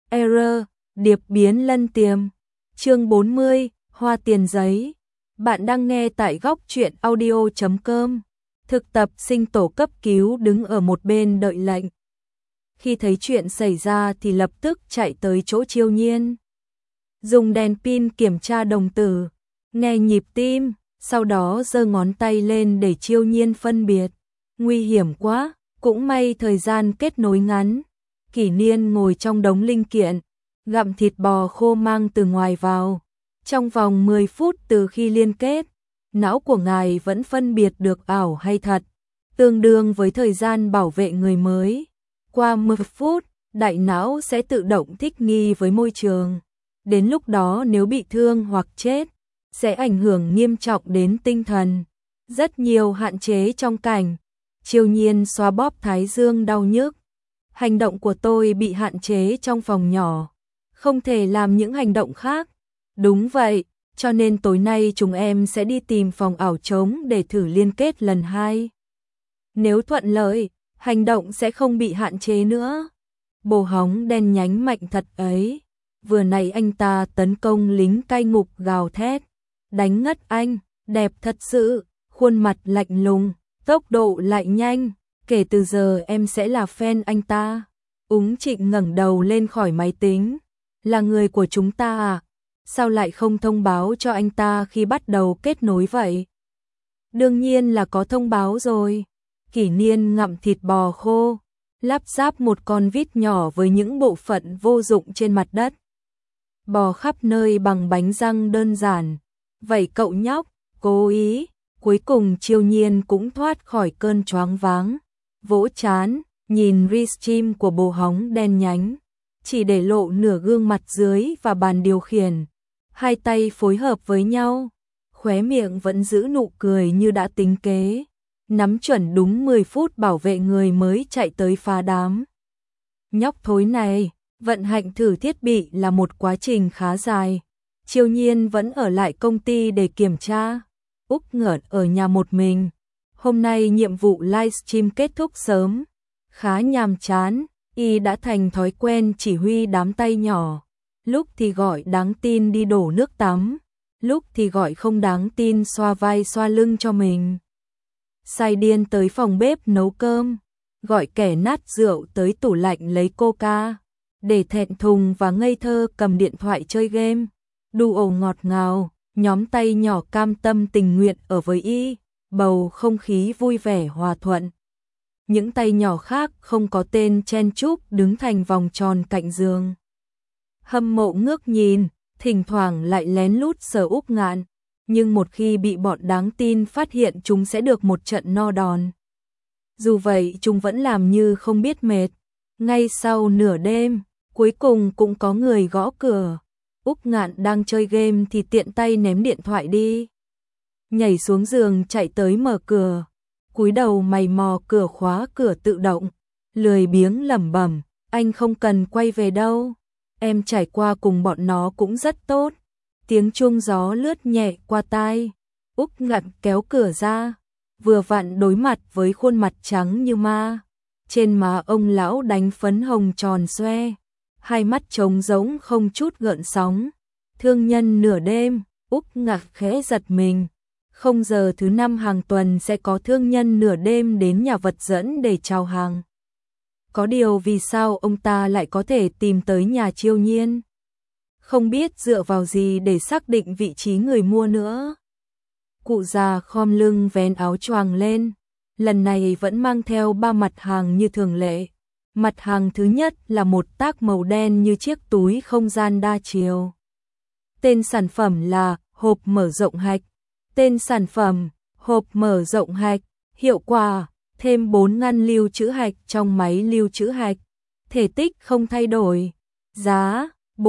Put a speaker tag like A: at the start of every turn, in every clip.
A: Error, điệp biến lân tiềm. Chương 40, hoa tiền giấy. Bạn đang nghe tại góc truyện audio.com. Thực tập sinh tổ cấp cứu đứng ở một bên đợi lệnh. Khi thấy chuyện xảy ra thì lập tức chạy tới chỗ Chiêu Nhiên. Dùng đèn pin kiểm tra đồng tử, nghe nhịp tim, sau đó giơ ngón tay lên để Chiêu Nhiên phân biệt. Nguy hiểm quá, cũng may thời gian kết nối ngắn. Kỷ Niên ngồi trong đống linh kiện, gặm thịt bò khô mang từ ngoài vào. Trong vòng 10 phút từ khi liên kết, não của ngài vẫn phân biệt được ảo hay thật, tương đương với thời gian bảo vệ người mới. Qua 10 phút, đại não sẽ tự động thích nghi với môi trường. Đến lúc đó nếu bị thương hoặc chết, sẽ ảnh hưởng nghiêm trọng đến tinh thần. Rất nhiều hạn chế trong cảnh. Chiêu Nhiên xoa bóp thái dương đau nhức. Hành động của tôi bị hạn chế trong phòng nhỏ, không thể làm những hành động khác. Đúng vậy, cho nên tối nay chúng em sẽ đi tìm phòng ảo trống để thử liên kết lần 2. Nếu thuận lợi, hành động sẽ không bị hạn chế nữa. Bồ hóng đen nhánh mạnh thật ấy. Vừa nãy anh ta tấn công lính cai ngục gào thét. Đánh ngất anh, đẹp thật sự, khuôn mặt lạnh lùng, tốc độ lại nhanh. Kể từ giờ em sẽ là fan anh ta. Úng Trịnh ngẩng đầu lên khỏi máy tính. Là người của chúng ta à? Sao lại không thông báo cho anh ta khi bắt đầu kết nối vậy? Đương nhiên là có thông báo rồi. Kỷ Niên ngậm thịt bò khô, lắp ráp một con vít nhỏ với những bộ phận vô dụng trên mặt đất. Bò khắp nơi bằng bánh răng đơn giản. Vậy cậu nhóc, cố ý. Cuối cùng Chiêu Nhiên cũng thoát khỏi cơn choáng váng. Vỗ chán, nhìn restream của bồ hóng đen nhánh, chỉ để lộ nửa gương mặt dưới và bàn điều khiển. Hai tay phối hợp với nhau, khóe miệng vẫn giữ nụ cười như đã tính kế. Nắm chuẩn đúng 10 phút bảo vệ người mới chạy tới phá đám. Nhóc thối này, vận hành thử thiết bị là một quá trình khá dài. Chiêu Nhiên vẫn ở lại công ty để kiểm tra. Úc Ngợn ở nhà một mình. Hôm nay nhiệm vụ livestream kết thúc sớm, khá nhàm chán, y đã thành thói quen chỉ huy đám tay nhỏ. Lúc thì gọi đáng tin đi đổ nước tắm, lúc thì gọi không đáng tin xoa vai xoa lưng cho mình. Say điên tới phòng bếp nấu cơm, gọi kẻ nát rượu tới tủ lạnh lấy coca, để thẹn thùng và ngây thơ cầm điện thoại chơi game. Đu ồ ngọt ngào, nhóm tay nhỏ cam tâm tình nguyện ở với y. Bầu không khí vui vẻ hòa thuận. Những tay nhỏ khác không có tên chen chúc đứng thành vòng tròn cạnh giường. Hâm mộ ngước nhìn, thỉnh thoảng lại lén lút sờ Úc Ngạn, nhưng một khi bị bọn đáng tin phát hiện chúng sẽ được một trận no đòn. Dù vậy chúng vẫn làm như không biết mệt. Ngay sau nửa đêm, cuối cùng cũng có người gõ cửa. Úc Ngạn đang chơi game thì tiện tay ném điện thoại đi. Nhảy xuống giường chạy tới mở cửa, cúi đầu mày mò cửa khóa cửa tự động, lười biếng lẩm bẩm, anh không cần quay về đâu, em trải qua cùng bọn nó cũng rất tốt. Tiếng chuông gió lướt nhẹ qua tai, Úc Ngạn kéo cửa ra, vừa vặn đối mặt với khuôn mặt trắng như ma, trên má ông lão đánh phấn hồng tròn xoe, hai mắt trống rỗng không chút gợn sóng. Thương nhân nửa đêm, Úc Ngạn khẽ giật mình. Không giờ thứ 5 hàng tuần sẽ có thương nhân nửa đêm đến nhà vật dẫn để chào hàng. Có điều vì sao ông ta lại có thể tìm tới nhà Chiêu Nhiên? Không biết dựa vào gì để xác định vị trí người mua nữa. Cụ già khom lưng vén áo choàng lên, lần này vẫn mang theo 3 mặt hàng như thường lệ. Mặt hàng thứ nhất là một tác màu đen như chiếc túi không gian đa chiều. Tên sản phẩm là hộp mở rộng hạch. Tên sản phẩm, hộp mở rộng hạch. Hiệu quả, thêm 4 ngăn lưu trữ hạch trong máy lưu trữ hạch. Thể tích không thay đổi. Giá,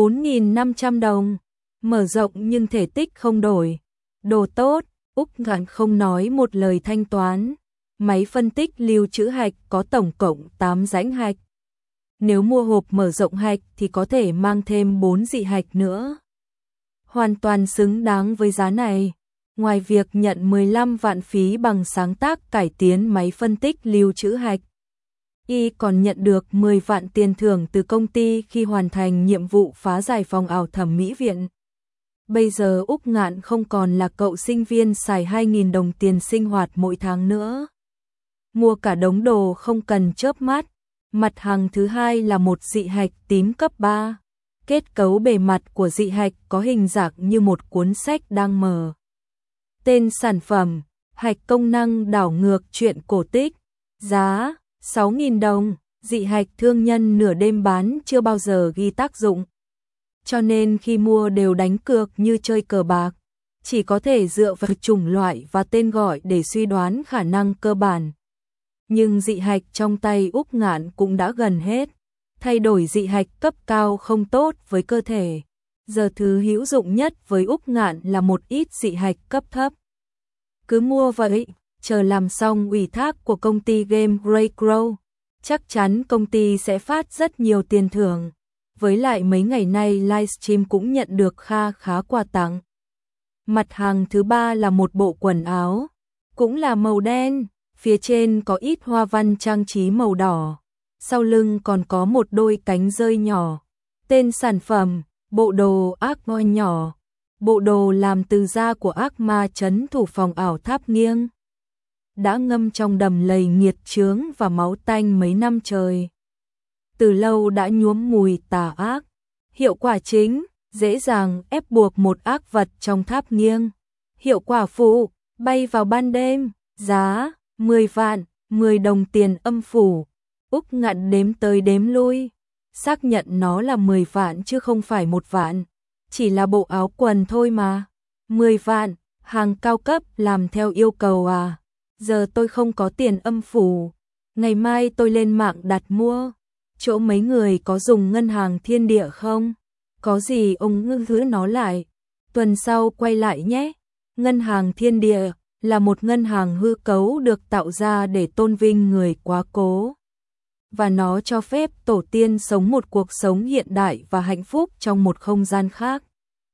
A: 4.500 đồng. Mở rộng nhưng thể tích không đổi. Đồ tốt, Úc Ngạn không nói một lời thanh toán. Máy phân tích lưu trữ hạch có tổng cộng 8 rãnh hạch. Nếu mua hộp mở rộng hạch thì có thể mang thêm 4 dị hạch nữa. Hoàn toàn xứng đáng với giá này. Ngoài việc nhận 15 vạn phí bằng sáng tác cải tiến máy phân tích lưu trữ hạch, Y còn nhận được 10 vạn tiền thưởng từ công ty khi hoàn thành nhiệm vụ phá giải phòng ảo thẩm mỹ viện. Bây giờ Úc Ngạn không còn là cậu sinh viên xài 2.000 đồng tiền sinh hoạt mỗi tháng nữa. Mua cả đống đồ không cần chớp mắt. Mặt hàng thứ hai là một dị hạch tím cấp 3. Kết cấu bề mặt của dị hạch có hình dạng như một cuốn sách đang mở. Tên sản phẩm: hạch công năng đảo ngược truyện cổ tích. Giá: 6.000 đồng. Dị hạch thương nhân nửa đêm bán chưa bao giờ ghi tác dụng, cho nên khi mua đều đánh cược như chơi cờ bạc, chỉ có thể dựa vào chủng loại và tên gọi để suy đoán khả năng cơ bản. Nhưng dị hạch trong tay Úc Ngạn cũng đã gần hết. Thay đổi dị hạch cấp cao không tốt với cơ thể. Giờ thứ hữu dụng nhất với Úc Ngạn là một ít dị hạch cấp thấp. Cứ mua vậy, chờ làm xong ủy thác của công ty game Greycrow, chắc chắn công ty sẽ phát rất nhiều tiền thưởng. Với lại mấy ngày nay livestream cũng nhận được kha khá quà tặng. Mặt hàng thứ ba là một bộ quần áo, cũng là màu đen, phía trên có ít hoa văn trang trí màu đỏ, sau lưng còn có một đôi cánh rơi nhỏ. Tên sản phẩm: bộ đồ ác ma nhỏ. Bộ đồ làm từ da của ác ma trấn thủ phòng ảo tháp nghiêng, đã ngâm trong đầm lầy nghiệt chướng và máu tanh mấy năm trời. Từ lâu đã nhuốm mùi tà ác. Hiệu quả chính: dễ dàng ép buộc một ác vật trong tháp nghiêng. Hiệu quả phụ: bay vào ban đêm. Giá: 10 vạn, 10 đồng tiền âm phủ. Úc Ngạn đếm tới đếm lui, xác nhận nó là 10 vạn chứ không phải 1 vạn. Chỉ là bộ áo quần thôi mà. 10 vạn, hàng cao cấp làm theo yêu cầu à? Giờ tôi không có tiền âm phủ. Ngày mai tôi lên mạng đặt mua. Chỗ mấy người có dùng ngân hàng Thiên Địa không? Có gì ông ngưng giữ nó lại. Tuần sau quay lại nhé. Ngân hàng Thiên Địa là một ngân hàng hư cấu được tạo ra để tôn vinh người quá cố. Và nó cho phép tổ tiên sống một cuộc sống hiện đại và hạnh phúc trong một không gian khác.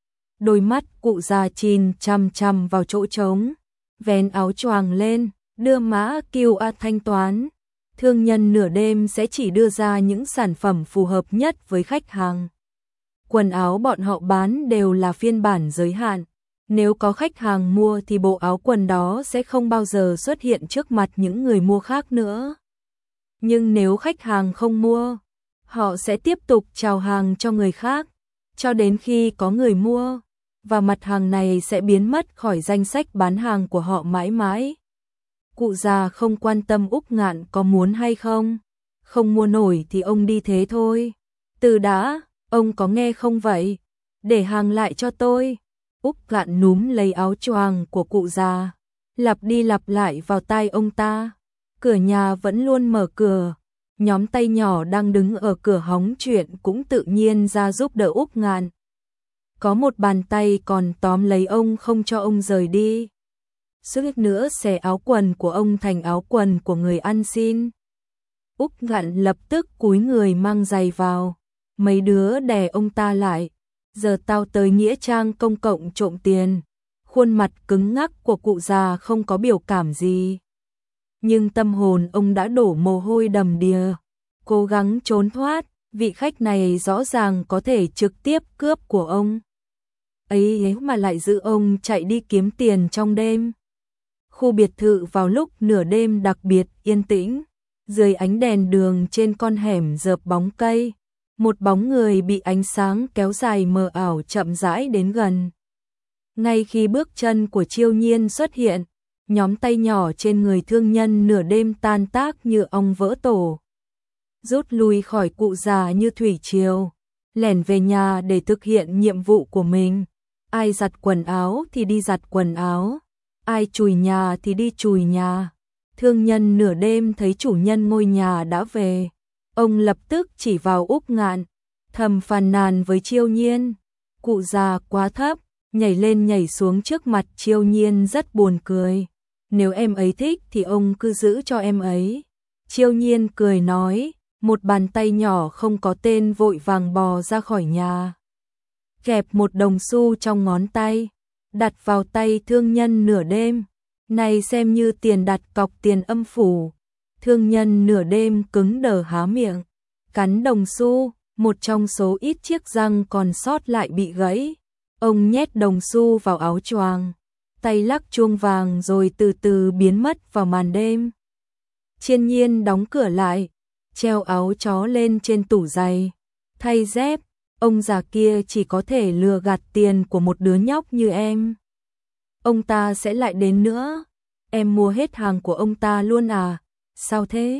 A: Đôi mắt cụ già chìm chằm chằm vào chỗ trống, vén áo choàng lên, đưa mã QR thanh toán. Thương nhân nửa đêm sẽ chỉ đưa ra những sản phẩm phù hợp nhất với khách hàng. Quần áo bọn họ bán đều là phiên bản giới hạn. Nếu có khách hàng mua thì bộ áo quần đó sẽ không bao giờ xuất hiện trước mặt những người mua khác nữa. Nhưng nếu khách hàng không mua, họ sẽ tiếp tục chào hàng cho người khác, cho đến khi có người mua, và mặt hàng này sẽ biến mất khỏi danh sách bán hàng của họ mãi mãi. Cụ già không quan tâm Úc Ngạn có muốn hay không. Không mua nổi thì ông đi thế thôi. Từ đã, ông có nghe không vậy? Để hàng lại cho tôi. Úc Ngạn núm lấy áo choàng của cụ già, lặp đi lặp lại vào tai ông ta. Cửa nhà vẫn luôn mở cửa. Nhóm tay nhỏ đang đứng ở cửa hóng chuyện cũng tự nhiên ra giúp đỡ Úc Ngạn. Có một bàn tay còn tóm lấy ông không cho ông rời đi. Suýt nữa xẻ áo quần của ông thành áo quần của người ăn xin. Úc Ngạn lập tức cúi người mang giày vào. Mấy đứa đè ông ta lại. Giờ tao tới nghĩa trang công cộng trộm tiền. Khuôn mặt cứng ngắc của cụ già không có biểu cảm gì. Nhưng tâm hồn ông đã đổ mồ hôi đầm đìa. Cố gắng trốn thoát, vị khách này rõ ràng có thể trực tiếp cướp của ông. Ấy mà lại giữ ông chạy đi kiếm tiền trong đêm. Khu biệt thự vào lúc nửa đêm đặc biệt yên tĩnh. Dưới ánh đèn đường trên con hẻm rợp bóng cây, một bóng người bị ánh sáng kéo dài mờ ảo chậm rãi đến gần. Ngay khi bước chân của Chiêu Nhiên xuất hiện, nhóm tay nhỏ trên người thương nhân nửa đêm tan tác như ong vỡ tổ. Rút lui khỏi cụ già như thủy triều, lẻn về nhà để thực hiện nhiệm vụ của mình. Ai giặt quần áo thì đi giặt quần áo, ai chùi nhà thì đi chùi nhà. Thương nhân nửa đêm thấy chủ nhân ngôi nhà đã về, ông lập tức chỉ vào Úc Ngạn, thầm phàn nàn với Chiêu Nhiên. Cụ già quá thấp, nhảy lên nhảy xuống trước mặt Chiêu Nhiên rất buồn cười. Nếu em ấy thích thì ông cứ giữ cho em ấy. Chiêu Nhiên cười nói, một bàn tay nhỏ không có tên vội vàng bò ra khỏi nhà. Kẹp một đồng xu trong ngón tay, đặt vào tay thương nhân nửa đêm. Này xem như tiền đặt cọc tiền âm phủ. Thương nhân nửa đêm cứng đờ há miệng, cắn đồng xu, một trong số ít chiếc răng còn sót lại bị gãy. Ông nhét đồng xu vào áo choàng, tay lắc chuông vàng rồi từ từ biến mất vào màn đêm. Chiên Nhiên đóng cửa lại, treo áo chó lên trên tủ giày, thay dép. Ông già kia chỉ có thể lừa gạt tiền của một đứa nhóc như em. Ông ta sẽ lại đến nữa. Em mua hết hàng của ông ta luôn à? Sao thế?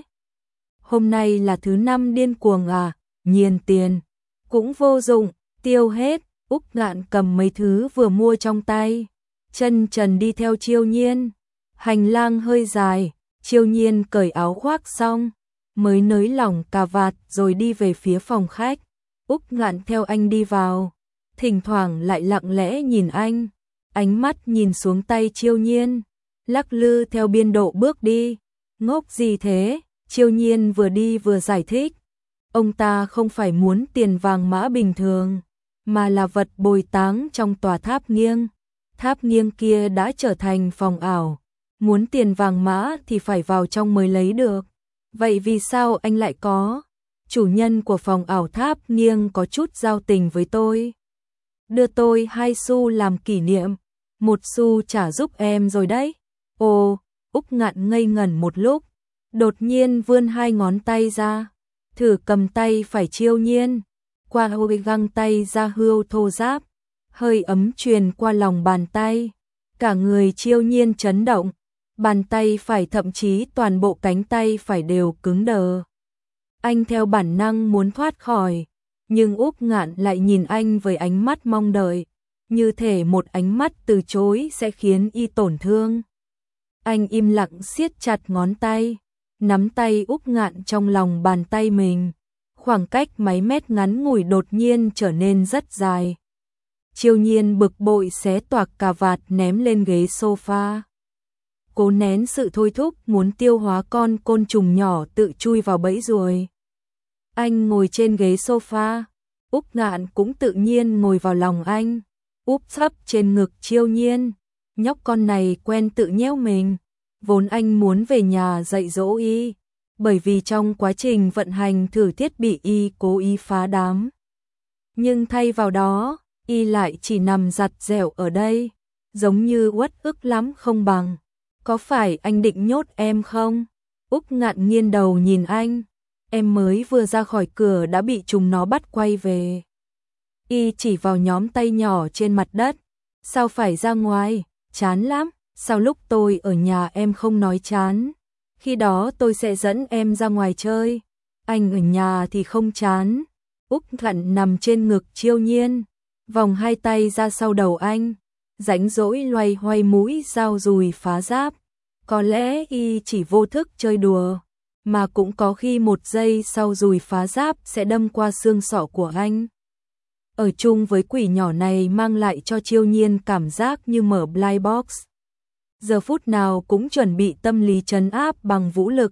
A: Hôm nay là thứ năm điên cuồng à? Nhiên tiền cũng vô dụng, tiêu hết. Úc Ngạn cầm mấy thứ vừa mua trong tay, chân trần đi theo Chiêu Nhiên. Hành lang hơi dài, Chiêu Nhiên cởi áo khoác xong, mới nới lỏng cà vạt rồi đi về phía phòng khách. Úc Ngạn theo anh đi vào, thỉnh thoảng lại lặng lẽ nhìn anh, ánh mắt nhìn xuống tay Chiêu Nhiên, lắc lư theo biên độ bước đi. Ngốc gì thế? Chiêu Nhiên vừa đi vừa giải thích. Ông ta không phải muốn tiền vàng mã bình thường, mà là vật bồi táng trong tòa tháp nghiêng. Tháp nghiêng kia đã trở thành phòng ảo, muốn tiền vàng mã thì phải vào trong mới lấy được. Vậy vì sao anh lại có? Chủ nhân của phòng ảo tháp nghiêng có chút giao tình với tôi, đưa tôi 2 xu làm kỷ niệm, 1 xu trả giúp em rồi đấy. Ồ, Úc Ngạn ngây ngẩn một lúc, đột nhiên vươn 2 ngón tay ra, thử cầm tay phải Chiêu Nhiên, qua hôi găng tay ra hươu thô ráp, hơi ấm truyền qua lòng bàn tay, cả người Chiêu Nhiên chấn động, bàn tay phải thậm chí toàn bộ cánh tay phải đều cứng đờ. Anh theo bản năng muốn thoát khỏi, nhưng Úc Ngạn lại nhìn anh với ánh mắt mong đợi, như thể một ánh mắt từ chối sẽ khiến y tổn thương. Anh im lặng siết chặt ngón tay, nắm tay Úc Ngạn trong lòng bàn tay mình, khoảng cách mấy mét ngắn ngủi đột nhiên trở nên rất dài. Chiêu Nhiên bực bội xé toạc cà vạt ném lên ghế sofa, cố nén sự thôi thúc muốn tiêu hóa con côn trùng nhỏ tự chui vào bẫy ruồi. Anh ngồi trên ghế sofa, Úc Ngạn cũng tự nhiên ngồi vào lòng anh, úp sấp trên ngực Chiêu Nhiên. Nhóc con này quen tự nhéo mình, vốn anh muốn về nhà dạy dỗ y, bởi vì trong quá trình vận hành thử thiết bị y cố ý phá đám. Nhưng thay vào đó, y lại chỉ nằm giặt dẻo ở đây, giống như uất ức lắm không bằng. Có phải anh định nhốt em không? Úc Ngạn nghiêng đầu nhìn anh, em mới vừa ra khỏi cửa đã bị chúng nó bắt quay về. Y chỉ vào nhóm tay nhỏ trên mặt đất, sao phải ra ngoài, chán lắm, sao lúc tôi ở nhà em không nói chán, khi đó tôi sẽ dẫn em ra ngoài chơi, anh ở nhà thì không chán. Úc Ngạn nằm trên ngực Chiêu Nhiên, vòng 2 tay ra sau đầu anh, rãnh rỗi loay hoay mũi dao dùi phá giáp. Có lẽ y chỉ vô thức chơi đùa, mà cũng có khi 1 giây sau dùi phá giáp sẽ đâm qua xương sọ của anh. Ở chung với quỷ nhỏ này mang lại cho Chiêu Nhiên cảm giác như mở blind box, giờ phút nào cũng chuẩn bị tâm lý trấn áp bằng vũ lực.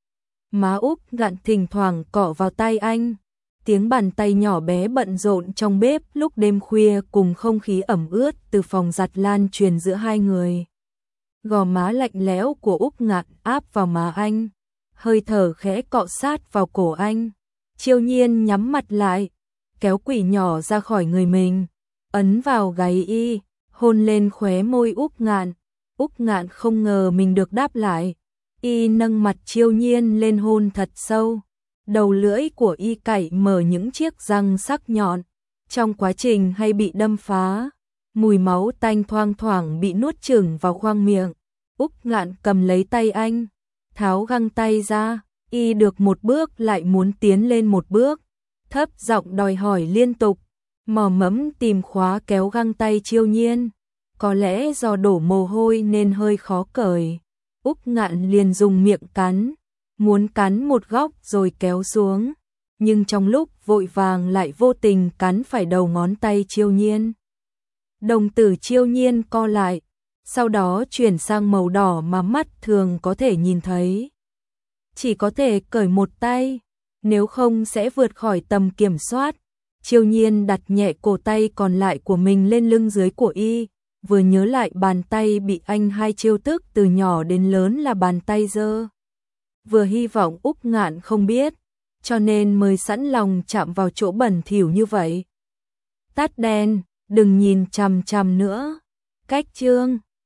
A: Má Úc Ngạn thỉnh thoảng cọ vào tay anh, tiếng bàn tay nhỏ bé bận rộn trong bếp lúc đêm khuya cùng không khí ẩm ướt từ phòng giặt lan truyền giữa hai người. Gò má lạnh lẽo của Úc Ngạn áp vào má anh, hơi thở khẽ cọ sát vào cổ anh. Chiêu Nhiên nhắm mặt lại, kéo quỷ nhỏ ra khỏi người mình, ấn vào gáy y, hôn lên khóe môi Úc Ngạn. Úc Ngạn không ngờ mình được đáp lại, y nâng mặt Chiêu Nhiên lên hôn thật sâu, đầu lưỡi của y cạy mở những chiếc răng sắc nhọn, trong quá trình hay bị đâm phá, mùi máu tanh thoang thoảng bị nuốt chửng vào khoang miệng. Úc Ngạn cầm lấy tay anh, tháo găng tay ra, y được một bước lại muốn tiến lên một bước, thấp giọng đòi hỏi liên tục, mò mẫm tìm khóa kéo găng tay Chiêu Nhiên. Có lẽ do đổ mồ hôi nên hơi khó cởi, Úc Ngạn liền dùng miệng cắn, muốn cắn một góc rồi kéo xuống, nhưng trong lúc vội vàng lại vô tình cắn phải đầu ngón tay Chiêu Nhiên. Đồng tử Chiêu Nhiên co lại, sau đó chuyển sang màu đỏ mà mắt thường có thể nhìn thấy. Chỉ có thể cởi một tay, nếu không sẽ vượt khỏi tầm kiểm soát. Chiêu Nhiên đặt nhẹ cổ tay còn lại của mình lên lưng dưới của y, vừa nhớ lại bàn tay bị anh hai chiêu tức từ nhỏ đến lớn là bàn tay dơ. vừa hy vọng Úc Ngạn không biết, cho nên mới sẵn lòng chạm vào chỗ bẩn thỉu như vậy. Tắt đèn, đừng nhìn chằm chằm nữa. Cách chương